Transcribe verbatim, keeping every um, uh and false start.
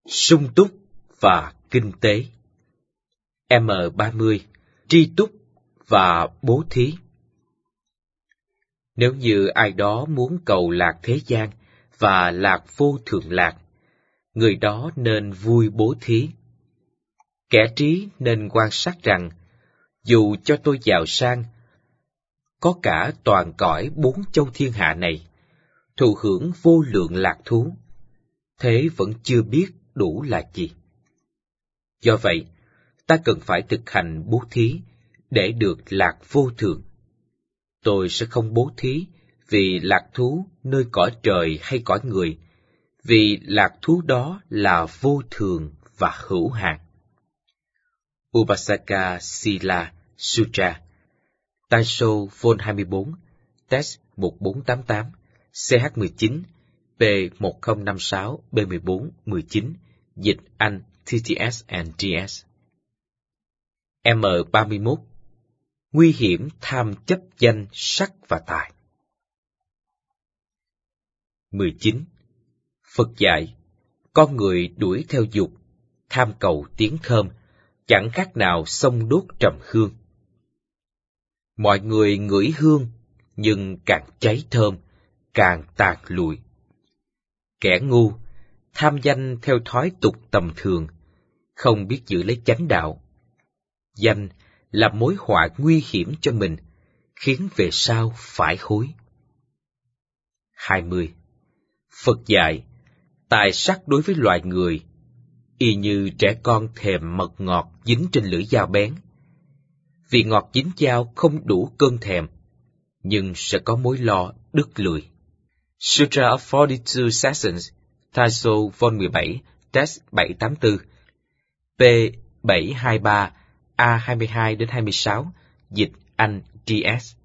Sung túc và kinh tế. M ba mươi. Tri túc và bố thí. Nếu như ai đó muốn cầu lạc thế gian và lạc vô thượng lạc, người đó nên vui bố thí. Kẻ trí nên quan sát rằng, dù cho tôi giàu sang, có cả toàn cõi bốn châu thiên hạ này, thụ hưởng vô lượng lạc thú, thế vẫn chưa biết đủ là gì. Do vậy, ta cần phải thực hành bố thí để được lạc vô thượng. Tôi sẽ không bố thí vì lạc thú nơi cõi trời hay cõi người, vì lạc thú đó là vô thường và hữu hạn. Upasaka Sila Sutra, Taisho Vol hai mươi bốn, Text một bốn tám tám, C H mười chín, P một không năm sáu, B mười bốn, mười chín, dịch Anh T T S and G S. M ba mươi mốt. Nguy hiểm tham chấp danh, sắc và tài. mười chín. Phật dạy, con người đuổi theo dục, tham cầu tiếng thơm, chẳng khác nào xông đốt trầm hương. Mọi người ngửi hương, nhưng càng cháy thơm, càng tàn lụi. Kẻ ngu, tham danh theo thói tục tầm thường, không biết giữ lấy chánh đạo. Danh là mối họa nguy hiểm cho mình, khiến về sau phải hối. hai mươi. Phật dạy, tài sắc đối với loài người, y như trẻ con thèm mật ngọt dính trên lưỡi dao bén. Vì ngọt dính dao không đủ cơn thèm, nhưng sẽ có mối lo đứt lưỡi. Sutra of forty-two Sessions, Taisho Vol mười bảy, Text bảy tám tư, P bảy hai ba, A hai mươi hai đến hai mươi sáu, dịch Anh G S.